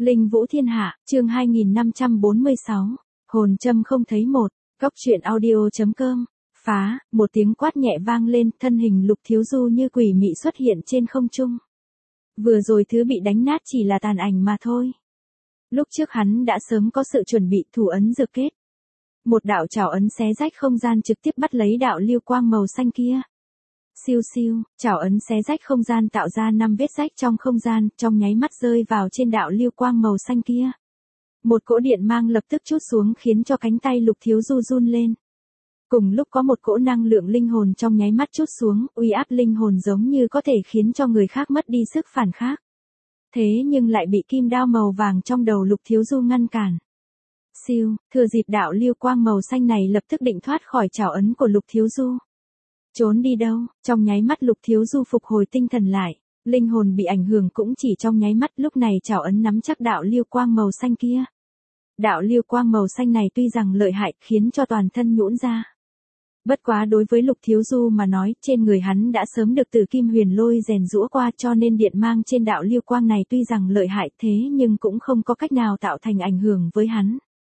Linh Vũ Thiên Hạ, chương 2546, hồn châm không thấy một, góc truyện audio.com, phá, một tiếng quát nhẹ vang lên, thân hình Lục Thiếu Du như quỷ mị xuất hiện trên không trung. Vừa rồi thứ bị đánh nát chỉ là tàn ảnh mà thôi. Lúc trước hắn đã sớm có sự chuẩn bị, thủ ấn dược kết. Một đạo trảo ấn xé rách không gian trực tiếp bắt lấy đạo lưu quang màu xanh kia. Siêu siêu, trảo ấn xé rách không gian tạo ra 5 vết rách trong không gian, trong nháy mắt rơi vào trên đạo lưu quang màu xanh kia. Một cỗ điện mang lập tức trút xuống khiến cho cánh tay Lục Thiếu Du run lên. Cùng lúc có một cỗ năng lượng linh hồn trong nháy mắt trút xuống, uy áp linh hồn giống như có thể khiến cho người khác mất đi sức phản kháng. Thế nhưng lại bị kim đao màu vàng trong đầu Lục Thiếu Du ngăn cản. Siêu, thừa dịp đạo lưu quang màu xanh này lập tức định thoát khỏi trảo ấn của Lục Thiếu Du. Trốn đi đâu, trong nháy mắt Lục Thiếu Du phục hồi tinh thần lại, linh hồn bị ảnh hưởng cũng chỉ trong nháy mắt, lúc này trảo ấn nắm chắc đạo lưu quang màu xanh kia. Đạo lưu quang màu xanh này tuy rằng lợi hại khiến cho toàn thân nhũn ra. Bất quá đối với Lục Thiếu Du mà nói, trên người hắn đã sớm được Tử Kim Huyền Lôi rèn giũa qua, cho nên điện mang trên đạo lưu quang này tuy rằng lợi hại thế nhưng cũng không có cách nào tạo thành ảnh hưởng với hắn.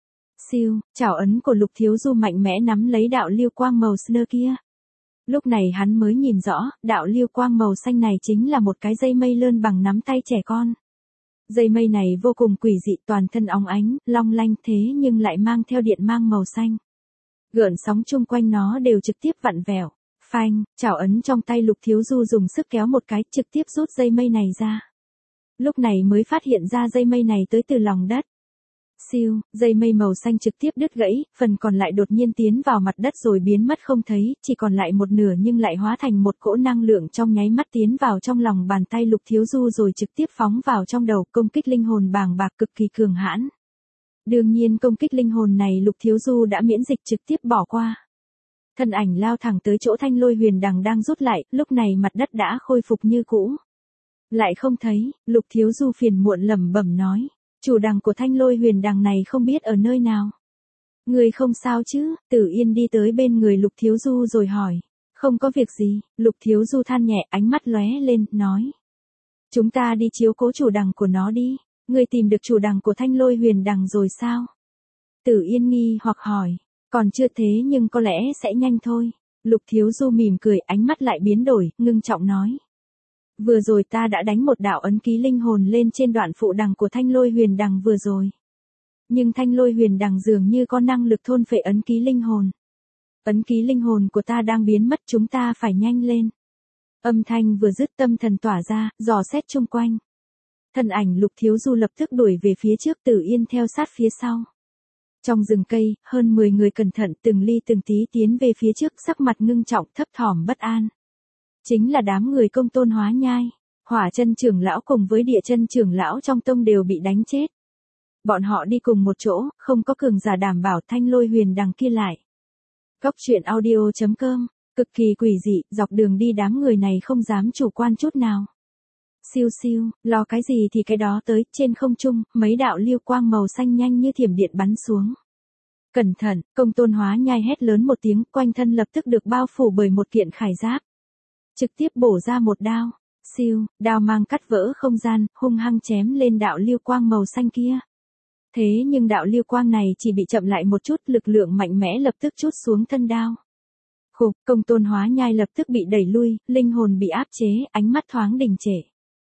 Siêu, trảo ấn của Lục Thiếu Du mạnh mẽ nắm lấy đạo lưu quang màu xanh kia. Lúc này hắn mới nhìn rõ, đạo lưu quang màu xanh này chính là một cái dây mây lơn bằng nắm tay trẻ con. Dây mây này vô cùng quỷ dị, toàn thân óng ánh, long lanh thế nhưng lại mang theo điện mang màu xanh. Gợn sóng chung quanh nó đều trực tiếp vặn vẹo. Phanh, trảo ấn trong tay Lục Thiếu Du dùng sức kéo một cái, trực tiếp rút dây mây này ra. Lúc này mới phát hiện ra dây mây này tới từ lòng đất. Siêu, dây mây màu xanh trực tiếp đứt gãy, phần còn lại đột nhiên tiến vào mặt đất rồi biến mất không thấy, chỉ còn lại một nửa nhưng lại hóa thành một cỗ năng lượng trong nháy mắt tiến vào trong lòng bàn tay Lục Thiếu Du rồi trực tiếp phóng vào trong đầu, công kích linh hồn bàng bạc cực kỳ cường hãn. Đương nhiên công kích linh hồn này Lục Thiếu Du đã miễn dịch trực tiếp bỏ qua. Thân ảnh lao thẳng tới chỗ Thanh Lôi Huyền Đằng đang rút lại, lúc này mặt đất đã khôi phục như cũ. Lại không thấy, Lục Thiếu Du phiền muộn lẩm bẩm nói. Chủ đằng của Thanh Lôi Huyền Đằng này không biết ở nơi nào. Người không sao chứ? Tử Yên đi tới bên người Lục Thiếu Du rồi hỏi. Không có việc gì, Lục Thiếu Du than nhẹ, ánh mắt lóe lên, nói. Chúng ta đi chiếu cố chủ đằng của nó đi. Người tìm được chủ đằng của Thanh Lôi Huyền Đằng rồi sao? Tử Yên nghi hoặc hỏi. Còn chưa thế nhưng có lẽ sẽ nhanh thôi. Lục Thiếu Du mỉm cười, ánh mắt lại biến đổi, ngưng trọng nói. Vừa rồi ta đã đánh một đạo ấn ký linh hồn lên trên đoạn phụ đằng của Thanh Lôi Huyền Đằng vừa rồi. Nhưng Thanh Lôi Huyền Đằng dường như có năng lực thôn phệ ấn ký linh hồn. Ấn ký linh hồn của ta đang biến mất, chúng ta phải nhanh lên. Âm thanh vừa dứt, tâm thần tỏa ra, dò xét chung quanh. Thân ảnh Lục Thiếu Du lập tức đuổi về phía trước, Tử Yên theo sát phía sau. Trong rừng cây, hơn 10 người cẩn thận từng ly từng tí tiến về phía trước, sắc mặt ngưng trọng, thấp thỏm bất an. Chính là đám người Công Tôn Hóa Nhai, Hỏa Chân trưởng lão cùng với Địa Chân trưởng lão trong tông đều bị đánh chết. Bọn họ đi cùng một chỗ, không có cường giả đảm bảo Thanh Lôi Huyền Đằng kia lại. Góc truyện audio.com, cực kỳ quỷ dị, dọc đường đi đám người này không dám chủ quan chút nào. Siêu siêu, lo cái gì thì cái đó tới, trên không trung, mấy đạo lưu quang màu xanh nhanh như thiểm điện bắn xuống. Cẩn thận, Công Tôn Hóa Nhai hét lớn một tiếng, quanh thân lập tức được bao phủ bởi một kiện khải giáp. Trực tiếp bổ ra một đao, siêu, đao mang cắt vỡ không gian, hung hăng chém lên đạo lưu quang màu xanh kia. Thế nhưng đạo lưu quang này chỉ bị chậm lại một chút, lực lượng mạnh mẽ lập tức trút xuống thân đao. Khục, Công Tôn Hóa Nhai lập tức bị đẩy lui, linh hồn bị áp chế, ánh mắt thoáng đình trệ.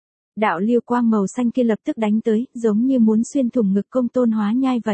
Đạo lưu quang màu xanh kia lập tức đánh tới, giống như muốn xuyên thủng ngực Công Tôn Hóa Nhai vậy.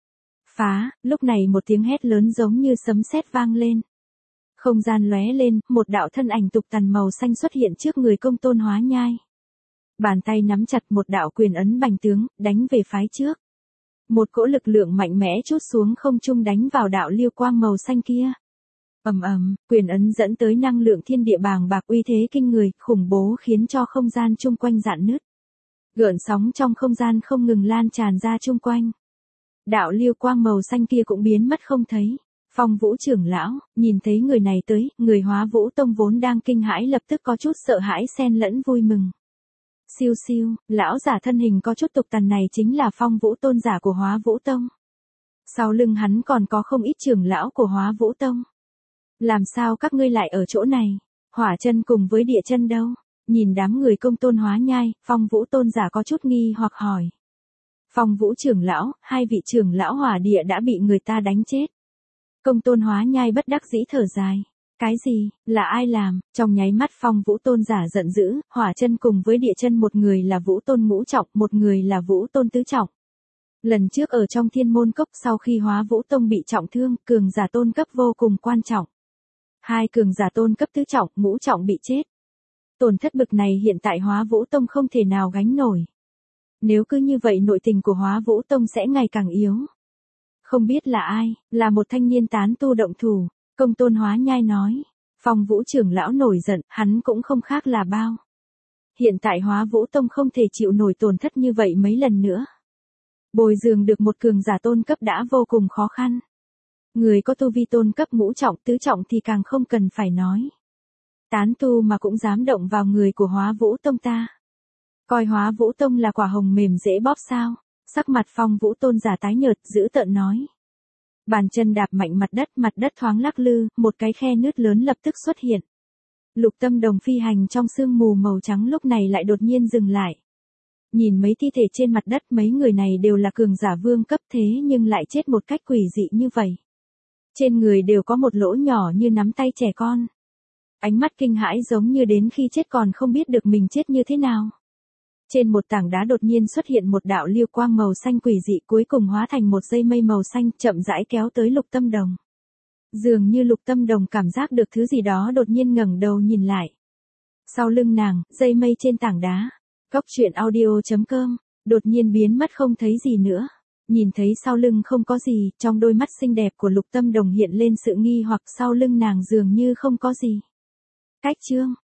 Phá, lúc này một tiếng hét lớn giống như sấm sét vang lên. Không gian lóe lên, một đạo thân ảnh tục tằn màu xanh xuất hiện trước người Công Tôn Hóa Nhai. Bàn tay nắm chặt một đạo quyền ấn bành tướng, đánh về phái trước. Một cỗ lực lượng mạnh mẽ trút xuống không trung đánh vào đạo lưu quang màu xanh kia. Ầm ầm, quyền ấn dẫn tới năng lượng thiên địa bàng bạc uy thế kinh người, khủng bố khiến cho không gian chung quanh rạn nứt. Gợn sóng trong không gian không ngừng lan tràn ra chung quanh. Đạo lưu quang màu xanh kia cũng biến mất không thấy. Phong Vũ trưởng lão, nhìn thấy người này tới, người Hóa Vũ Tông vốn đang kinh hãi lập tức có chút sợ hãi xen lẫn vui mừng. Siêu siêu, lão giả thân hình có chút tục tằn này chính là Phong Vũ tôn giả của Hóa Vũ Tông. Sau lưng hắn còn có không ít trưởng lão của Hóa Vũ Tông. Làm sao các ngươi lại ở chỗ này? Hỏa Chân cùng với Địa Chân đâu? Nhìn đám người Công Tôn Hóa Nhai, Phong Vũ tôn giả có chút nghi hoặc hỏi. Phong Vũ trưởng lão, hai vị trưởng lão hỏa địa đã bị người ta đánh chết. Công Tôn Hóa Nhai bất đắc dĩ thở dài. Cái gì, là ai làm? Trong nháy mắt Phong Vũ tôn giả giận dữ, hỏa chân cùng với địa chân, một người là Vũ tôn ngũ trọng, một người là Vũ tôn tứ trọng. Lần trước ở trong Thiên Môn Cốc sau khi Hóa Vũ tông bị trọng thương, cường giả tôn cấp vô cùng quan trọng. Hai cường giả tôn cấp tứ trọng, ngũ trọng bị chết. Tổn thất bực này hiện tại Hóa Vũ tông không thể nào gánh nổi. Nếu cứ như vậy nội tình của Hóa Vũ tông sẽ ngày càng yếu. Không biết là ai, là một thanh niên tán tu động thủ. Công Tôn Hóa Nhai nói. Phong Vũ trưởng lão nổi giận, hắn cũng không khác là bao. Hiện tại Hóa Vũ tông không thể chịu nổi tổn thất như vậy mấy lần nữa. Bồi dưỡng được một cường giả tôn cấp đã vô cùng khó khăn. Người có tu vi tôn cấp ngũ trọng tứ trọng thì càng không cần phải nói. Tán tu mà cũng dám động vào người của Hóa Vũ tông ta. Coi Hóa Vũ tông là quả hồng mềm dễ bóp sao? Sắc mặt Phong Vũ tôn giả tái nhợt, dữ tợn nói. Bàn chân đạp mạnh mặt đất thoáng lắc lư, một cái khe nứt lớn lập tức xuất hiện. Lục Tâm Đồng phi hành trong sương mù màu trắng lúc này lại đột nhiên dừng lại. Nhìn mấy thi thể trên mặt đất, mấy người này đều là cường giả vương cấp thế nhưng lại chết một cách quỷ dị như vậy. Trên người đều có một lỗ nhỏ như nắm tay trẻ con. Ánh mắt kinh hãi giống như đến khi chết còn không biết được mình chết như thế nào. Trên một tảng đá đột nhiên xuất hiện một đạo lưu quang màu xanh quỷ dị, cuối cùng hóa thành một dây mây màu xanh chậm rãi kéo tới Lục Tâm Đồng. Dường như Lục Tâm Đồng cảm giác được thứ gì đó đột nhiên ngẩng đầu nhìn lại. Sau lưng nàng, dây mây trên tảng đá. Góc truyện audio.com, đột nhiên biến mất không thấy gì nữa. Nhìn thấy sau lưng không có gì, trong đôi mắt xinh đẹp của Lục Tâm Đồng hiện lên sự nghi hoặc, sau lưng nàng dường như không có gì. Cách chương